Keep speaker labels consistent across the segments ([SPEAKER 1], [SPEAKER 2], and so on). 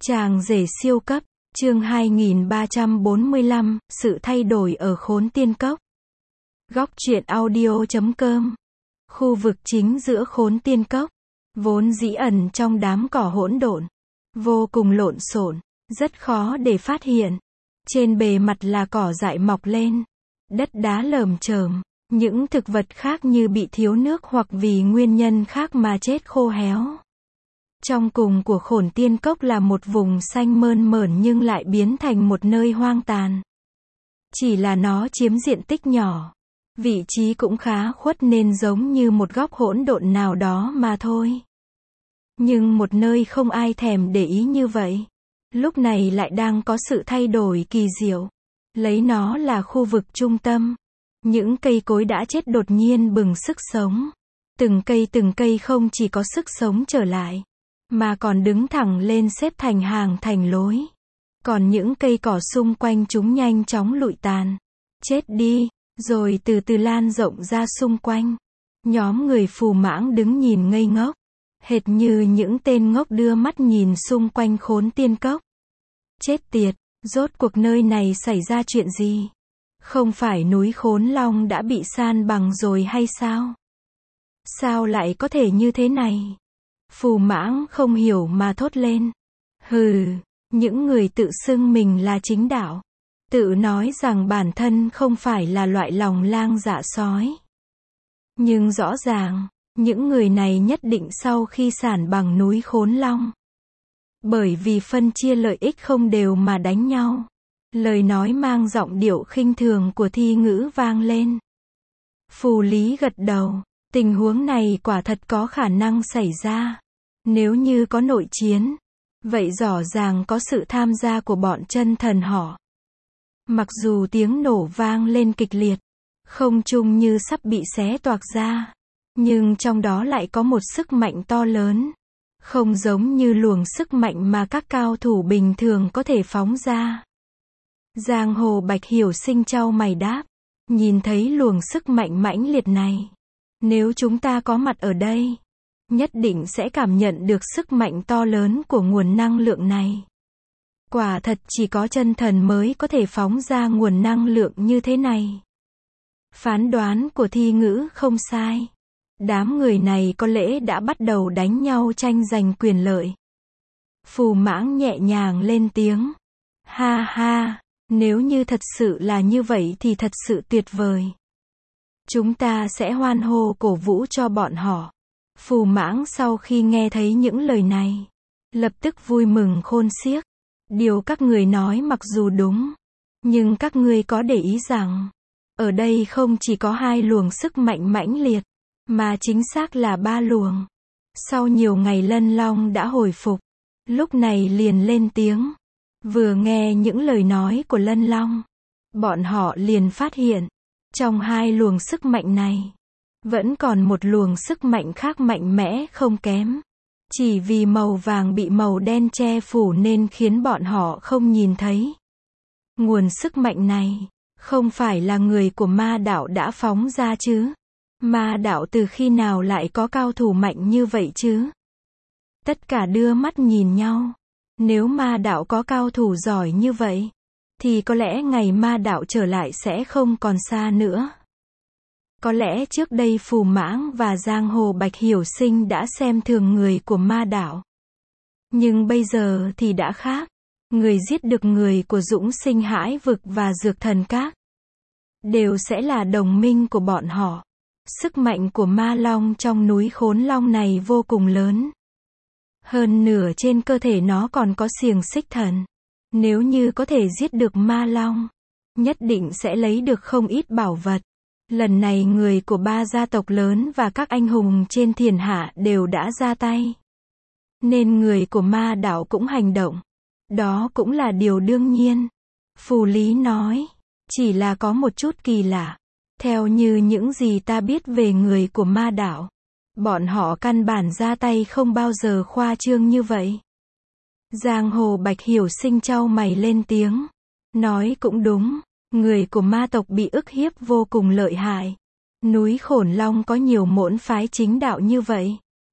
[SPEAKER 1] Chàng rể siêu cấp, chương 2345, sự thay đổi ở Khốn Tiên Cốc. Góc truyện audio.com. Khu vực chính giữa Khốn Tiên Cốc, vốn dĩ ẩn trong đám cỏ hỗn độn, vô cùng lộn xộn, rất khó để phát hiện. Trên bề mặt là cỏ dại mọc lên, đất đá lởm chởm, những thực vật khác như bị thiếu nước hoặc vì nguyên nhân khác mà chết khô héo. Trong cùng của Khốn Tiên Cốc là một vùng xanh mơn mởn nhưng lại biến thành một nơi hoang tàn. Chỉ là nó chiếm diện tích nhỏ, vị trí cũng khá khuất nên giống như một góc hỗn độn nào đó mà thôi. Nhưng một nơi không ai thèm để ý như vậy, lúc này lại đang có sự thay đổi kỳ diệu. Lấy nó là khu vực trung tâm, những cây cối đã chết đột nhiên bừng sức sống. Từng cây không chỉ có sức sống trở lại, mà còn đứng thẳng lên xếp thành hàng thành lối. Còn những cây cỏ xung quanh chúng nhanh chóng lụi tàn, chết đi, rồi từ từ lan rộng ra xung quanh. Nhóm người phù mãng đứng nhìn ngây ngốc, hệt như những tên ngốc đưa mắt nhìn xung quanh Khốn Tiên Cốc. Chết tiệt, rốt cuộc nơi này xảy ra chuyện gì? Không phải núi Khốn Long đã bị san bằng rồi hay sao? Sao lại có thể như thế này? Phù mãng không hiểu mà thốt lên. Hừ, những người tự xưng mình là chính đạo, tự nói rằng bản thân không phải là loại lòng lang dạ sói. Nhưng rõ ràng, những người này nhất định sau khi san bằng núi Khốn Long, bởi vì phân chia lợi ích không đều mà đánh nhau. Lời nói mang giọng điệu khinh thường của Thi Ngữ vang lên. Phù Lý gật đầu, tình huống này quả thật có khả năng xảy ra. Nếu như có nội chiến, vậy rõ ràng có sự tham gia của bọn chân thần họ. Mặc dù tiếng nổ vang lên kịch liệt, không trung như sắp bị xé toạc ra, nhưng trong đó lại có một sức mạnh to lớn, không giống như luồng sức mạnh mà các cao thủ bình thường có thể phóng ra. Giang Hồ Bạch Hiểu Sinh chau mày đáp, nhìn thấy luồng sức mạnh mãnh liệt này, nếu chúng ta có mặt ở đây, nhất định sẽ cảm nhận được sức mạnh to lớn của nguồn năng lượng này. Quả thật chỉ có chân thần mới có thể phóng ra nguồn năng lượng như thế này. Phán đoán của Thi Ngữ không sai. Đám người này có lẽ đã bắt đầu đánh nhau tranh giành quyền lợi. Phù Mãng nhẹ nhàng lên tiếng. Ha ha, nếu như thật sự là như vậy thì thật sự tuyệt vời. Chúng ta sẽ hoan hô cổ vũ cho bọn họ. Phù Mãng sau khi nghe thấy những lời này, lập tức vui mừng khôn xiếc. Điều các người nói mặc dù đúng, nhưng các ngươi có để ý rằng, ở đây không chỉ có 2 luồng sức mạnh mãnh liệt, mà chính xác là 3 luồng. Sau nhiều ngày Lân Long đã hồi phục, lúc này liền lên tiếng. Vừa nghe những lời nói của Lân Long, bọn họ liền phát hiện, trong 2 luồng sức mạnh này, vẫn còn một luồng sức mạnh khác mạnh mẽ không kém. Chỉ vì màu vàng bị màu đen che phủ nên khiến bọn họ không nhìn thấy. Nguồn sức mạnh này, không phải là người của ma đạo đã phóng ra chứ? Ma đạo từ khi nào lại có cao thủ mạnh như vậy chứ? Tất cả đưa mắt nhìn nhau. Nếu ma đạo có cao thủ giỏi như vậy, thì có lẽ ngày ma đạo trở lại sẽ không còn xa nữa. Có lẽ trước đây Phù Mãng và Giang Hồ Bạch Hiểu Sinh đã xem thường người của ma đạo. Nhưng bây giờ thì đã khác. Người giết được người của Dũng Sinh Hải Vực và Dược Thần Các đều sẽ là đồng minh của bọn họ. Sức mạnh của ma long trong núi Khốn Long này vô cùng lớn. Hơn nửa trên cơ thể nó còn có xiềng xích thần. Nếu như có thể giết được ma long, nhất định sẽ lấy được không ít bảo vật. Lần này người của 3 gia tộc lớn và các anh hùng trên thiên hạ đều đã ra tay. Nên người của ma đạo cũng hành động. Đó cũng là điều đương nhiên. Phù Lý nói, chỉ là có một chút kỳ lạ. Theo như những gì ta biết về người của ma đạo, bọn họ căn bản ra tay không bao giờ khoa trương như vậy. Giang Hồ Bạch Hiểu Sinh chau mày lên tiếng. Nói cũng đúng. Người của ma tộc bị ức hiếp vô cùng lợi hại. Núi Khổn Long có nhiều môn phái chính đạo như vậy.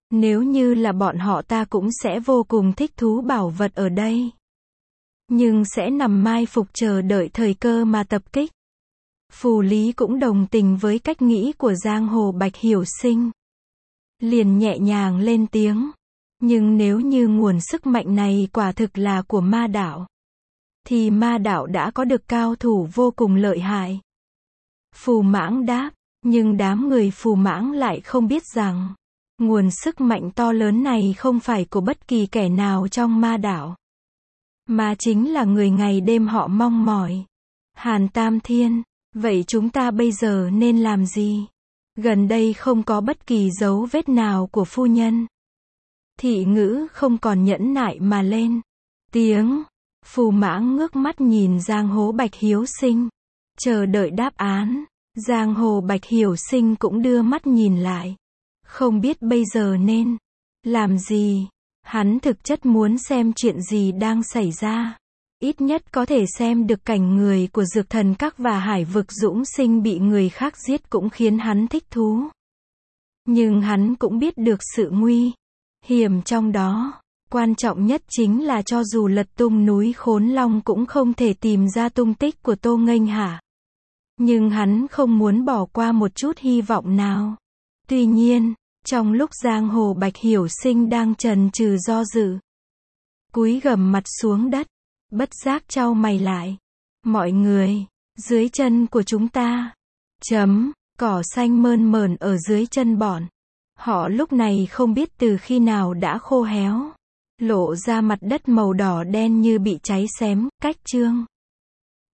[SPEAKER 1] Nếu như là bọn họ ta cũng sẽ vô cùng thích thú bảo vật ở đây. Nhưng sẽ nằm mai phục chờ đợi thời cơ mà tập kích. Phù Lý cũng đồng tình với cách nghĩ của giang hồ Bạch Hiểu Sinh. Liền nhẹ nhàng lên tiếng. Nhưng nếu như nguồn sức mạnh này quả thực là của ma đạo, thì ma đạo đã có được cao thủ vô cùng lợi hại. Phù Mãng đáp, nhưng đám người Phù Mãng lại không biết rằng, nguồn sức mạnh to lớn này không phải của bất kỳ kẻ nào trong ma đạo, mà chính là người ngày đêm họ mong mỏi. Hàn Tam Thiên, vậy chúng ta bây giờ nên làm gì? Gần đây không có bất kỳ dấu vết nào của phu nhân. Thị Ngữ không còn nhẫn nại mà lên tiếng. Phù Mãng ngước mắt nhìn giang hồ Bạch Hiếu Sinh, chờ đợi đáp án. Giang hồ Bạch Hiểu Sinh cũng đưa mắt nhìn lại, không biết bây giờ nên làm gì. Hắn thực chất muốn xem chuyện gì đang xảy ra. Ít nhất có thể xem được cảnh người của Dược Thần Các và Hải Vực Dũng Sinh bị người khác giết cũng khiến hắn thích thú. Nhưng hắn cũng biết được sự nguy hiểm trong đó. Quan trọng nhất chính là cho dù lật tung núi Khốn Long cũng không thể tìm ra tung tích của Tô Nghênh Hạ. Nhưng hắn không muốn bỏ qua một chút hy vọng nào. Tuy nhiên, trong lúc giang hồ Bạch Hiểu Sinh đang chần chừ do dự, cúi gằm mặt xuống đất, bất giác chau mày lại. Mọi người, dưới chân của chúng ta, cỏ xanh mơn mởn ở dưới chân bọn họ lúc này không biết từ khi nào đã khô héo, lộ ra mặt đất màu đỏ đen như bị cháy xém, cách chương